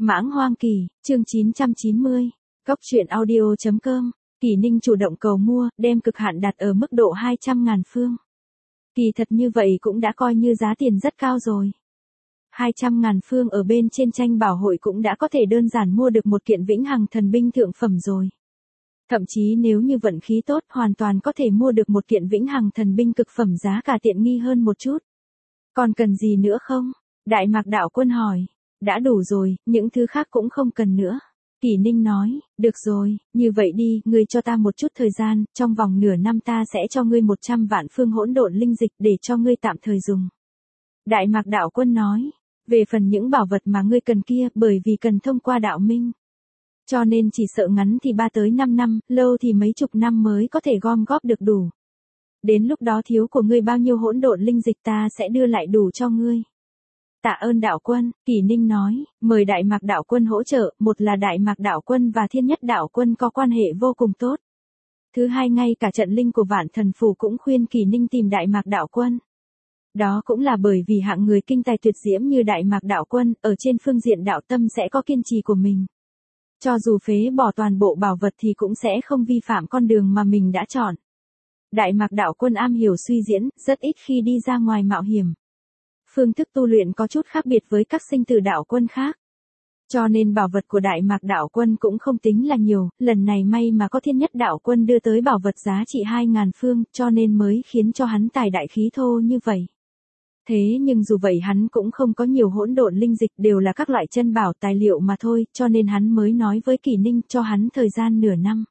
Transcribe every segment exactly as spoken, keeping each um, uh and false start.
Mãng Hoang Kỳ, chương chín trăm chín mươi. Cóc truyện audio.com. Kỳ Ninh chủ động cầu mua, đem cực hạn đặt ở mức độ hai trăm ngàn phương. Kỳ thật như vậy cũng đã coi như giá tiền rất cao rồi. hai trăm ngàn phương ở bên trên tranh bảo hội cũng đã có thể đơn giản mua được một kiện vĩnh hằng thần binh thượng phẩm rồi. Thậm chí nếu như vận khí tốt hoàn toàn có thể mua được một kiện vĩnh hằng thần binh cực phẩm giá cả tiện nghi hơn một chút. Còn cần gì nữa không? Đại Mạc Đạo Quân hỏi. Đã đủ rồi, những thứ khác cũng không cần nữa. Kỳ Ninh nói, được rồi, như vậy đi, ngươi cho ta một chút thời gian, trong vòng nửa năm ta sẽ cho ngươi một trăm vạn phương hỗn độn linh dịch để cho ngươi tạm thời dùng. Đại Mạc Đạo Quân nói, về phần những bảo vật mà ngươi cần kia, bởi vì cần thông qua đạo minh. Cho nên chỉ sợ ngắn thì ba tới năm năm, lâu thì mấy chục năm mới có thể gom góp được đủ. Đến lúc đó thiếu của ngươi bao nhiêu hỗn độn linh dịch ta sẽ đưa lại đủ cho ngươi. Tạ ơn đạo quân, Kỳ Ninh nói, mời Đại Mạc Đạo Quân hỗ trợ, một là Đại Mạc Đạo Quân và Thiên Nhất Đạo Quân có quan hệ vô cùng tốt. Thứ hai ngay cả trận linh của Vạn Thần Phủ cũng khuyên Kỳ Ninh tìm Đại Mạc Đạo Quân. Đó cũng là bởi vì hạng người kinh tài tuyệt diễm như Đại Mạc Đạo Quân, ở trên phương diện đạo tâm sẽ có kiên trì của mình. Cho dù phế bỏ toàn bộ bảo vật thì cũng sẽ không vi phạm con đường mà mình đã chọn. Đại Mạc Đạo Quân am hiểu suy diễn, rất ít khi đi ra ngoài mạo hiểm. Phương thức tu luyện có chút khác biệt với các sinh tử đạo quân khác. Cho nên bảo vật của Đại Mạc Đạo Quân cũng không tính là nhiều, lần này may mà có Thiên Nhất Đạo Quân đưa tới bảo vật giá trị hai ngàn phương, cho nên mới khiến cho hắn tài đại khí thô như vậy. Thế nhưng dù vậy hắn cũng không có nhiều hỗn độn linh dịch, đều là các loại chân bảo tài liệu mà thôi, cho nên hắn mới nói với Kỳ Ninh cho hắn thời gian nửa năm.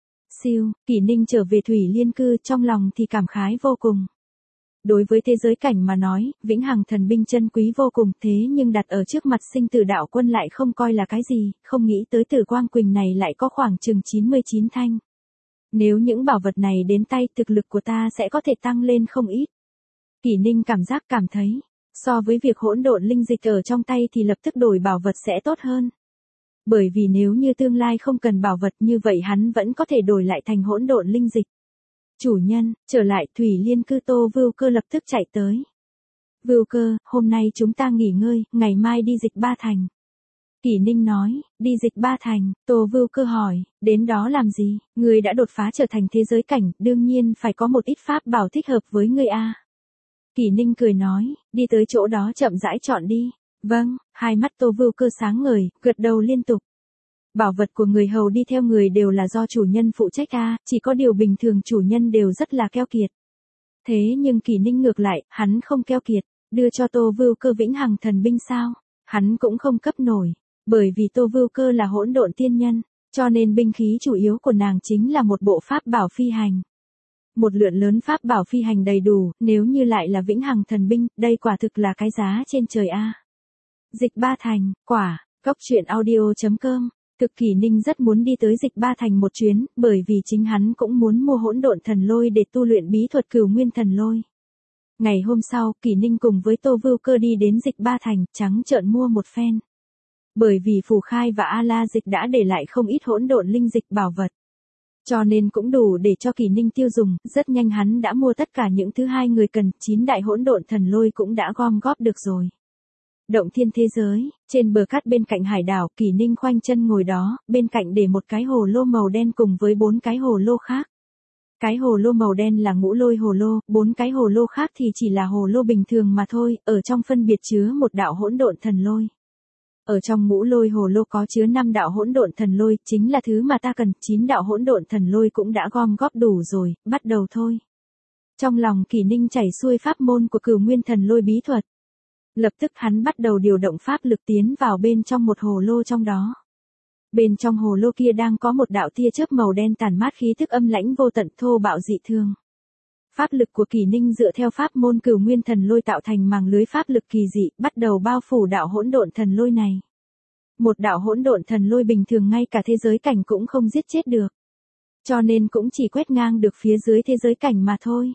Siêu, Kỳ Ninh trở về Thủy Liên Cư, trong lòng thì cảm khái vô cùng. Đối với thế giới cảnh mà nói, vĩnh hằng thần binh chân quý vô cùng, thế nhưng đặt ở trước mặt sinh tử đạo quân lại không coi là cái gì, không nghĩ tới Tử Quang Quỳnh này lại có khoảng chừng chín mươi chín thanh. Nếu những bảo vật này đến tay, thực lực của ta sẽ có thể tăng lên không ít. Kỳ Ninh cảm giác cảm thấy, so với việc hỗn độn linh dịch ở trong tay thì lập tức đổi bảo vật sẽ tốt hơn. Bởi vì nếu như tương lai không cần bảo vật như vậy hắn vẫn có thể đổi lại thành hỗn độn linh dịch. Chủ nhân, trở lại Thủy Liên Cư, Tô Vưu Cơ lập tức chạy tới. Vưu Cơ, hôm nay chúng ta nghỉ ngơi, ngày mai đi Dịch Ba Thành. Kỳ Ninh nói, đi Dịch Ba Thành, Tô Vưu Cơ hỏi, đến đó làm gì, ngươi đã đột phá trở thành thế giới cảnh, đương nhiên phải có một ít pháp bảo thích hợp với ngươi a. Kỳ Ninh cười nói, đi tới chỗ đó chậm rãi chọn đi. Vâng, hai mắt Tô Vưu Cơ sáng ngời, gật đầu liên tục. Bảo vật của người hầu đi theo người đều là do chủ nhân phụ trách a, chỉ có điều bình thường chủ nhân đều rất là keo kiệt. Thế nhưng Kỳ Ninh ngược lại, hắn không keo kiệt, đưa cho Tô Vưu Cơ vĩnh hằng thần binh sao? Hắn cũng không cấp nổi, bởi vì Tô Vưu Cơ là hỗn độn tiên nhân, cho nên binh khí chủ yếu của nàng chính là một bộ pháp bảo phi hành. Một lượng lớn pháp bảo phi hành đầy đủ, nếu như lại là vĩnh hằng thần binh, đây quả thực là cái giá trên trời a. Dịch Ba Thành, quả, cóc truyện audio.com. Thực Kỳ Ninh rất muốn đi tới Dịch Ba Thành một chuyến, bởi vì chính hắn cũng muốn mua hỗn độn thần lôi để tu luyện bí thuật Cửu Nguyên Thần Lôi. Ngày hôm sau, Kỳ Ninh cùng với Tô Vưu Cơ đi đến Dịch Ba Thành, trắng trợn mua một phen. Bởi vì Phù Khai và A La Dịch đã để lại không ít hỗn độn linh dịch bảo vật. Cho nên cũng đủ để cho Kỳ Ninh tiêu dùng, rất nhanh hắn đã mua tất cả những thứ hai người cần, chín đại hỗn độn thần lôi cũng đã gom góp được rồi. Động thiên thế giới, trên bờ cát bên cạnh hải đảo, Kỳ Ninh khoanh chân ngồi đó, bên cạnh để một cái hồ lô màu đen cùng với bốn cái hồ lô khác. Cái hồ lô màu đen là ngũ lôi hồ lô, bốn cái hồ lô khác thì chỉ là hồ lô bình thường mà thôi, ở trong phân biệt chứa một đạo hỗn độn thần lôi. Ở trong ngũ lôi hồ lô có chứa năm đạo hỗn độn thần lôi, chính là thứ mà ta cần, chín đạo hỗn độn thần lôi cũng đã gom góp đủ rồi, bắt đầu thôi. Trong lòng Kỳ Ninh chảy xuôi pháp môn của Cửu Nguyên Thần Lôi bí thuật. Lập tức hắn bắt đầu điều động pháp lực tiến vào bên trong một hồ lô trong đó. Bên trong hồ lô kia đang có một đạo tia chớp màu đen tàn mát khí tức âm lãnh vô tận thô bạo dị thường. Pháp lực của Kỳ Ninh dựa theo pháp môn Cửu Nguyên Thần Lôi tạo thành màng lưới pháp lực kỳ dị, bắt đầu bao phủ đạo hỗn độn thần lôi này. Một đạo hỗn độn thần lôi bình thường ngay cả thế giới cảnh cũng không giết chết được. Cho nên cũng chỉ quét ngang được phía dưới thế giới cảnh mà thôi.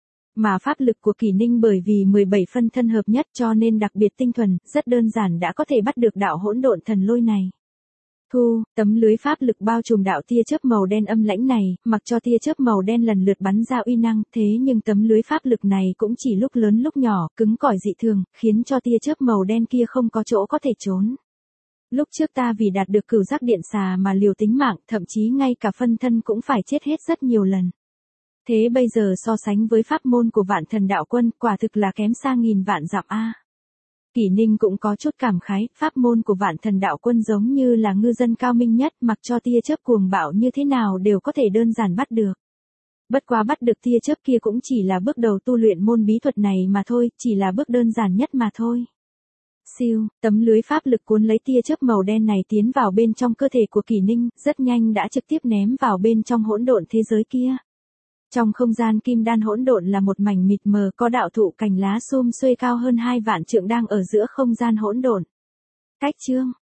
Mà pháp lực của Kỳ Ninh bởi vì mười bảy phân thân hợp nhất cho nên đặc biệt tinh thuần, rất đơn giản đã có thể bắt được đạo hỗn độn thần lôi này. Thu, tấm lưới pháp lực bao trùm đạo tia chớp màu đen âm lãnh này, mặc cho tia chớp màu đen lần lượt bắn ra uy năng, thế nhưng tấm lưới pháp lực này cũng chỉ lúc lớn lúc nhỏ, cứng cỏi dị thường, khiến cho tia chớp màu đen kia không có chỗ có thể trốn. Lúc trước ta vì đạt được cửu giác điện xà mà liều tính mạng, thậm chí ngay cả phân thân cũng phải chết hết rất nhiều lần. Thế bây giờ so sánh với pháp môn của Vạn Thần Đạo Quân, quả thực là kém xa nghìn vạn dặm a. Kỷ Ninh cũng có chút cảm khái, pháp môn của Vạn Thần Đạo Quân giống như là ngư dân cao minh nhất, mặc cho tia chớp cuồng bạo như thế nào đều có thể đơn giản bắt được. Bất quá bắt được tia chớp kia cũng chỉ là bước đầu tu luyện môn bí thuật này mà thôi, chỉ là bước đơn giản nhất mà thôi. Siêu, tấm lưới pháp lực cuốn lấy tia chớp màu đen này tiến vào bên trong cơ thể của Kỷ Ninh, rất nhanh đã trực tiếp ném vào bên trong hỗn độn thế giới kia. Trong không gian kim đan hỗn độn là một mảnh mịt mờ, có đạo thụ cành lá sum xuê cao hơn hai vạn trượng đang ở giữa không gian hỗn độn. Cách chương